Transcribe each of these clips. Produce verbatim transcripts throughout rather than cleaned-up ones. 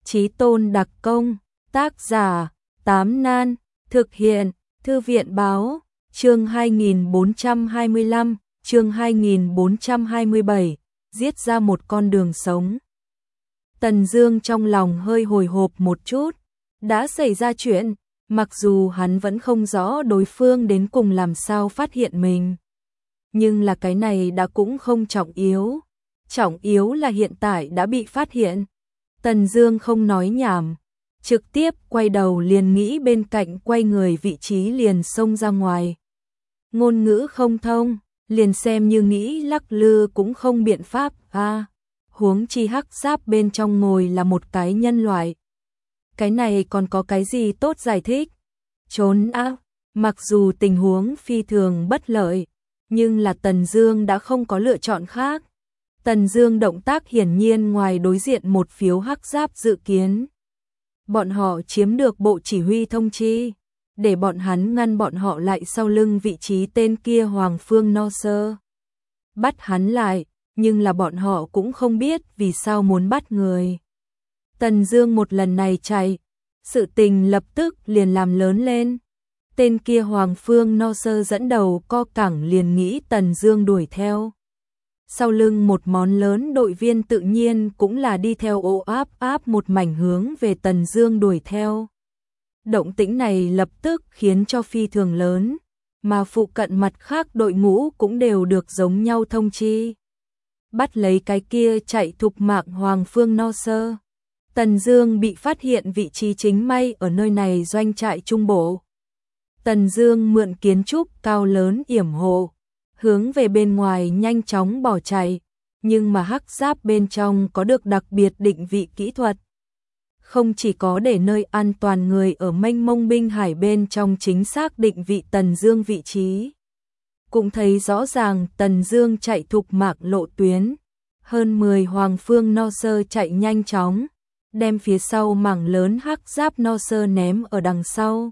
Chí Tôn đặc công, tác giả, Tám Nan, thực hiện, Thư viện báo, chương hai nghìn bốn trăm hai mươi lăm, chương hai nghìn bốn trăm hai mươi bảy, giết ra một con đường sống. Tần Dương trong lòng hơi hồi hộp một chút, đã xảy ra chuyện, mặc dù hắn vẫn không rõ đối phương đến cùng làm sao phát hiện mình. Nhưng là cái này đã cũng không trọng yếu, trọng yếu là hiện tại đã bị phát hiện. Tần Dương không nói nhảm, trực tiếp quay đầu liền nghĩ bên cạnh quay người vị trí liền xông ra ngoài. Ngôn ngữ không thông, liền xem như nghĩ lắc lư cũng không biện pháp a. À, huống chi hắc giáp bên trong ngồi là một cái nhân loại. Cái này còn có cái gì tốt giải thích? Trốn á, mặc dù tình huống phi thường bất lợi, nhưng là Tần Dương đã không có lựa chọn khác. Tần Dương động tác hiển nhiên ngoài đối diện một phiếu hắc giáp dự kiến. Bọn họ chiếm được bộ chỉ huy thông chi, để bọn hắn ngăn bọn họ lại sau lưng vị trí tên kia Hoàng Phương No Sơ. Bắt hắn lại, nhưng là bọn họ cũng không biết vì sao muốn bắt người. Tần Dương một lần này chạy, sự tình lập tức liền làm lớn lên. Tên kia Hoàng Phương No Sơ dẫn đầu co cẳng liền nghĩ Tần Dương đuổi theo. Sau lưng một món lớn đội viên tự nhiên cũng là đi theo ô áp áp một mảnh hướng về Tần Dương đuổi theo. Động tĩnh này lập tức khiến cho phi thường lớn, mà phụ cận mặt khác đội ngũ cũng đều được giống nhau thông chi. Bắt lấy cái kia chạy thục mạng Hoàng Phương No Sơ. Tần Dương bị phát hiện vị trí chính may ở nơi này doanh trại trung bộ. Tần Dương mượn kiến trúc cao lớn yểm hộ, hướng về bên ngoài nhanh chóng bỏ chạy, nhưng mà hắc giáp bên trong có được đặc biệt định vị kỹ thuật. Không chỉ có để nơi an toàn người ở mênh mông binh hải bên trong chính xác định vị Tần Dương vị trí, cũng thấy rõ ràng Tần Dương chạy thục mạng lộ tuyến, hơn mười Hoàng Phương No Sơ chạy nhanh chóng, đem phía sau mảng lớn hắc giáp No Sơ ném ở đằng sau.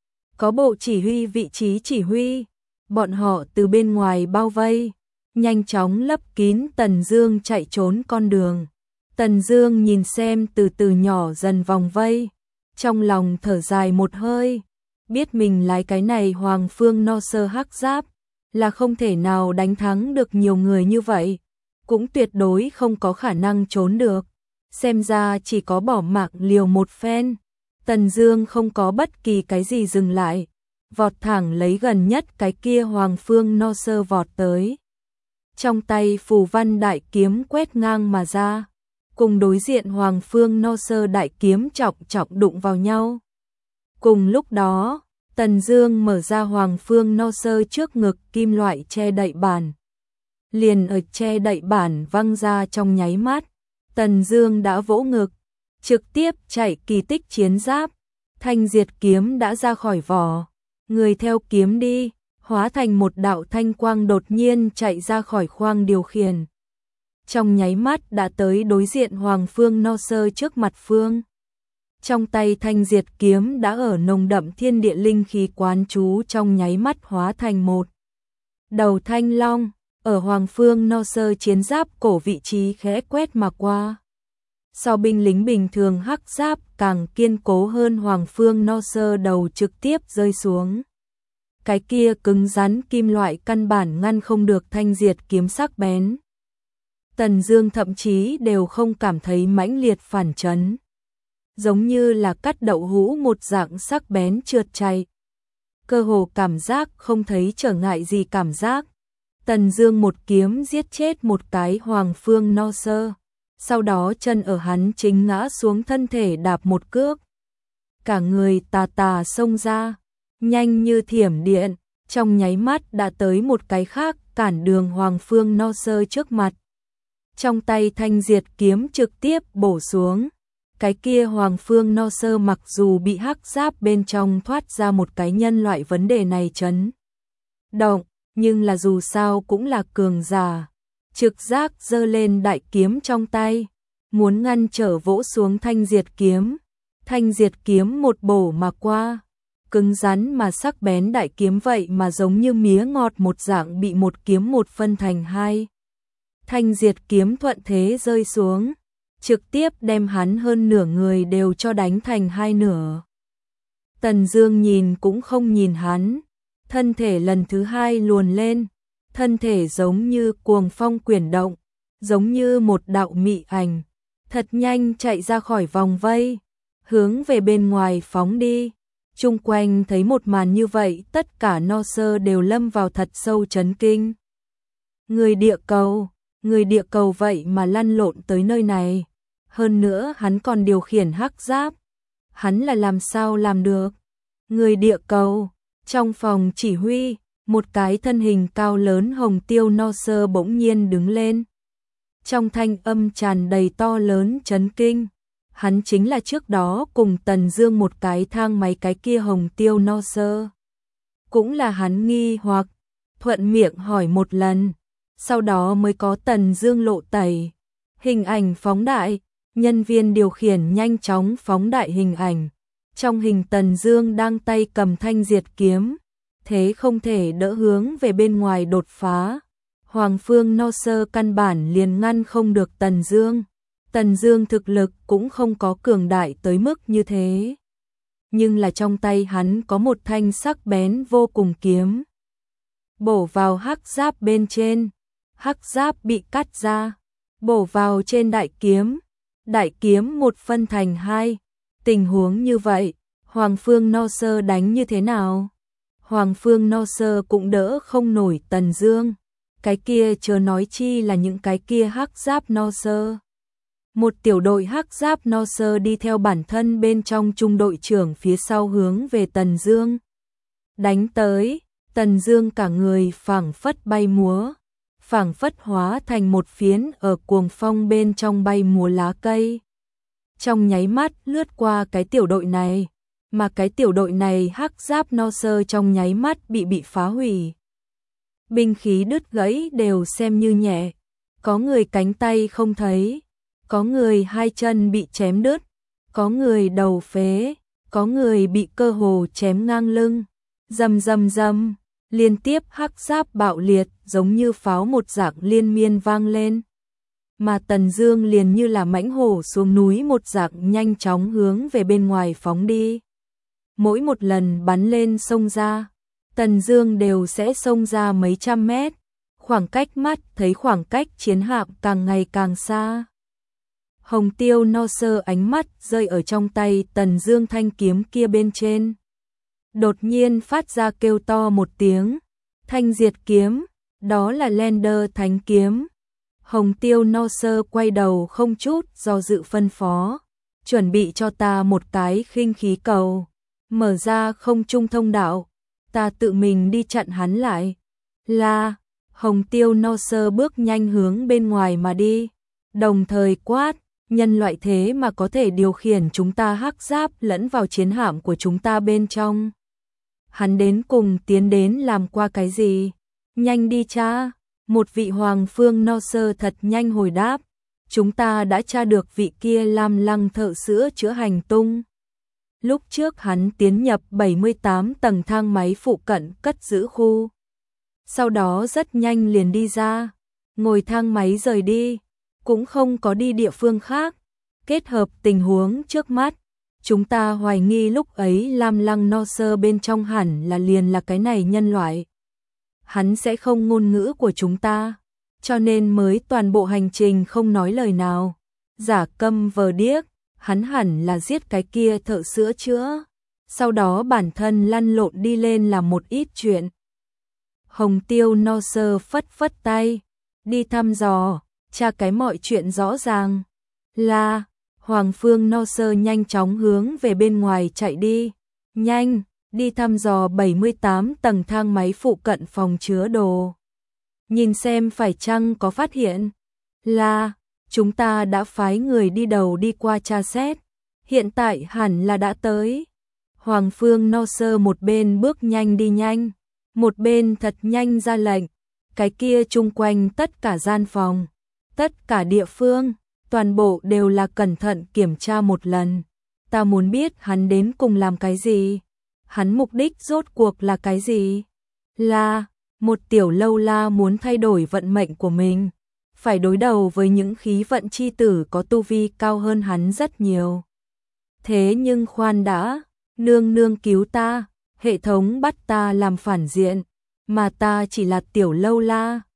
Có bộ chỉ huy vị trí chỉ huy, bọn họ từ bên ngoài bao vây, nhanh chóng lấp kín Tần Dương chạy trốn con đường. Tần Dương nhìn xem từ từ nhỏ dần vòng vây, trong lòng thở dài một hơi, biết mình lái cái này Hoàng Phương No Sơ hắc giáp là không thể nào đánh thắng được nhiều người như vậy, cũng tuyệt đối không có khả năng trốn được, xem ra chỉ có bỏ mạng liều một phen. Tần Dương không có bất kỳ cái gì dừng lại, vọt thẳng lấy gần nhất cái kia Hoàng Phương No Sơ vọt tới. Trong tay phù văn đại kiếm quét ngang mà ra, cùng đối diện Hoàng Phương No Sơ đại kiếm trọng trọng đụng vào nhau. Cùng lúc đó, Tần Dương mở ra Hoàng Phương No Sơ trước ngực kim loại che đậy bản. Liền ở che đậy bản văng ra trong nháy mắt, Tần Dương đã vỗ ngực, trực tiếp chạy kỳ tích chiến giáp, thanh diệt kiếm đã ra khỏi vỏ, người theo kiếm đi, hóa thành một đạo thanh quang đột nhiên chạy ra khỏi khoang điều khiển. Trong nháy mắt đã tới đối diện Hoàng Phương No Sơ trước mặt phương. Trong tay thanh diệt kiếm đã ở nồng đậm thiên địa linh khí quán chú trong nháy mắt hóa thành một đầu thanh long, ở Hoàng Phương No Sơ chiến giáp cổ vị trí khẽ quét mà qua. So binh lính bình thường hắc giáp càng kiên cố hơn Hoàng Phương No Sơ đầu trực tiếp rơi xuống. Cái kia cứng rắn kim loại căn bản ngăn không được thanh diệt kiếm sắc bén. Tần Dương thậm chí đều không cảm thấy mãnh liệt phản chấn, giống như là cắt đậu hũ một dạng sắc bén trượt chạy. Cơ hồ cảm giác không thấy trở ngại gì cảm giác. Tần Dương một kiếm giết chết một cái Hoàng Phương No Sơ, sau đó chân ở hắn chính ngã xuống thân thể đạp một cước. Cả người tà tà xông ra, nhanh như thiểm điện, trong nháy mắt đã tới một cái khác cản đường Hoàng Phương No Sơ trước mặt. Trong tay thanh diệt kiếm trực tiếp bổ xuống. Cái kia Hoàng Phương No Sơ mặc dù bị hắc giáp bên trong thoát ra một cái nhân loại vấn đề này chấn động, nhưng là dù sao cũng là cường giả, trực giác giơ lên đại kiếm trong tay, muốn ngăn trở vỗ xuống thanh diệt kiếm. Thanh diệt kiếm một bổ mà qua, cứng rắn mà sắc bén đại kiếm vậy mà giống như mía ngọt một dạng bị một kiếm một phân thành hai. Thanh diệt kiếm thuận thế rơi xuống, trực tiếp đem hắn hơn nửa người đều cho đánh thành hai nửa. Tần Dương nhìn cũng không nhìn hắn, thân thể lần thứ hai luồn lên, thân thể giống như cuồng phong quyển động, giống như một đạo mị ảnh, thật nhanh chạy ra khỏi vòng vây, hướng về bên ngoài phóng đi. Chung quanh thấy một màn như vậy, tất cả no sơ đều lâm vào thật sâu chấn kinh. Người địa cầu, người địa cầu vậy mà lăn lộn tới nơi này, hơn nữa hắn còn điều khiển hắc giáp, hắn là làm sao làm được? Người địa cầu. Trong phòng chỉ huy, một cái thân hình cao lớn hồng tiêu no sơ bỗng nhiên đứng lên. Trong thanh âm tràn đầy to lớn chấn kinh, hắn chính là trước đó cùng Tần Dương một cái thang máy cái kia hồng tiêu no sơ. Cũng là hắn nghi hoặc, thuận miệng hỏi một lần, sau đó mới có Tần Dương lộ tẩy. Hình ảnh phóng đại, nhân viên điều khiển nhanh chóng phóng đại hình ảnh. Trong hình Tần Dương đang tay cầm thanh diệt kiếm, thế không thể đỡ hướng về bên ngoài đột phá. Hoàng Phương no sơ căn bản liền ngăn không được Tần Dương. Tần Dương thực lực cũng không có cường đại tới mức như thế, nhưng là trong tay hắn có một thanh sắc bén vô cùng kiếm, bổ vào hắc giáp bên trên, hắc giáp bị cắt ra, bổ vào trên đại kiếm, đại kiếm một phân thành hai. Tình huống như vậy, Hoàng Phương no sơ đánh như thế nào? Hoàng Phương no sơ cũng đỡ không nổi Tần Dương, cái kia chớ nói chi là những cái kia hắc giáp no sơ. Một tiểu đội hắc giáp no sơ đi theo bản thân bên trong trung đội trưởng phía sau hướng về Tần Dương đánh tới. Tần Dương cả người phảng phất bay múa, phảng phất hóa thành một phiến ở cuồng phong bên trong bay múa lá cây. Trong nháy mắt lướt qua cái tiểu đội này, mà cái tiểu đội này hắc giáp no sơ trong nháy mắt bị bị phá hủy. Binh khí đứt gãy đều xem như nhẹ, có người cánh tay không thấy, có người hai chân bị chém đứt, có người đầu phế, có người bị cơ hồ chém ngang lưng. Rầm rầm rầm, liên tiếp hắc giáp bạo liệt giống như pháo một dạng liên miên vang lên. Mà Tần Dương liền như là mãnh hổ xuống núi một dạng nhanh chóng hướng về bên ngoài phóng đi. Mỗi một lần bắn lên xông ra, Tần Dương đều sẽ xông ra mấy trăm mét, khoảng cách mắt thấy khoảng cách chiến hạm càng ngày càng xa. Hồng tiêu no sơ ánh mắt rơi ở trong tay Tần Dương thanh kiếm kia bên trên. Đột nhiên phát ra kêu to một tiếng, thanh diệt kiếm, đó là Lender thánh kiếm. Hồng tiêu no sơ quay đầu không chút do dự phân phó, chuẩn bị cho ta một cái khinh khí cầu, mở ra không trung thông đạo, ta tự mình đi chặn hắn lại. Là, Hồng tiêu no sơ bước nhanh hướng bên ngoài mà đi, đồng thời quát, nhân loại thế mà có thể điều khiển chúng ta hắc giáp lẫn vào chiến hạm của chúng ta bên trong. Hắn đến cùng tiến đến làm qua cái gì? Nhanh đi cha. Một vị Hoàng Phương no sơ thật nhanh hồi đáp, chúng ta đã tra được vị kia Lam Lăng thợ sữa chữa hành tung. Lúc trước hắn tiến nhập bảy mươi tám tầng thang máy phụ cận cất giữ khu. Sau đó rất nhanh liền đi ra, ngồi thang máy rời đi, cũng không có đi địa phương khác. Kết hợp tình huống trước mắt, chúng ta hoài nghi lúc ấy Lam Lăng no sơ bên trong hẳn là liền là cái này nhân loại. Hắn sẽ không ngôn ngữ của chúng ta, cho nên mới toàn bộ hành trình không nói lời nào. Giả câm vờ điếc, hắn hẳn là giết cái kia thợ sữa chữa, sau đó bản thân lăn lộn đi lên làm một ít chuyện. Hồng tiêu no sơ phất phất tay, đi thăm dò, tra cái mọi chuyện rõ ràng. Là, Hoàng Phương no sơ nhanh chóng hướng về bên ngoài chạy đi, nhanh. Đi thăm dò bảy mươi tám tầng thang máy phụ cận phòng chứa đồ. Nhìn xem phải chăng có phát hiện. Là, chúng ta đã phái người đi đầu đi qua tra xét. Hiện tại hẳn là đã tới. Hoàng Phương no sơ một bên bước nhanh đi nhanh, một bên thật nhanh ra lệnh. Cái kia chung quanh tất cả gian phòng, tất cả địa phương, toàn bộ đều là cẩn thận kiểm tra một lần. Ta muốn biết hắn đến cùng làm cái gì. Hắn mục đích rốt cuộc là cái gì? Là, một tiểu lâu la muốn thay đổi vận mệnh của mình. phải đối đầu với những khí vận chi tử có tu vi cao hơn hắn rất nhiều. Thế nhưng khoan đã, nương nương cứu ta, hệ thống bắt ta làm phản diện, mà ta chỉ là tiểu lâu la,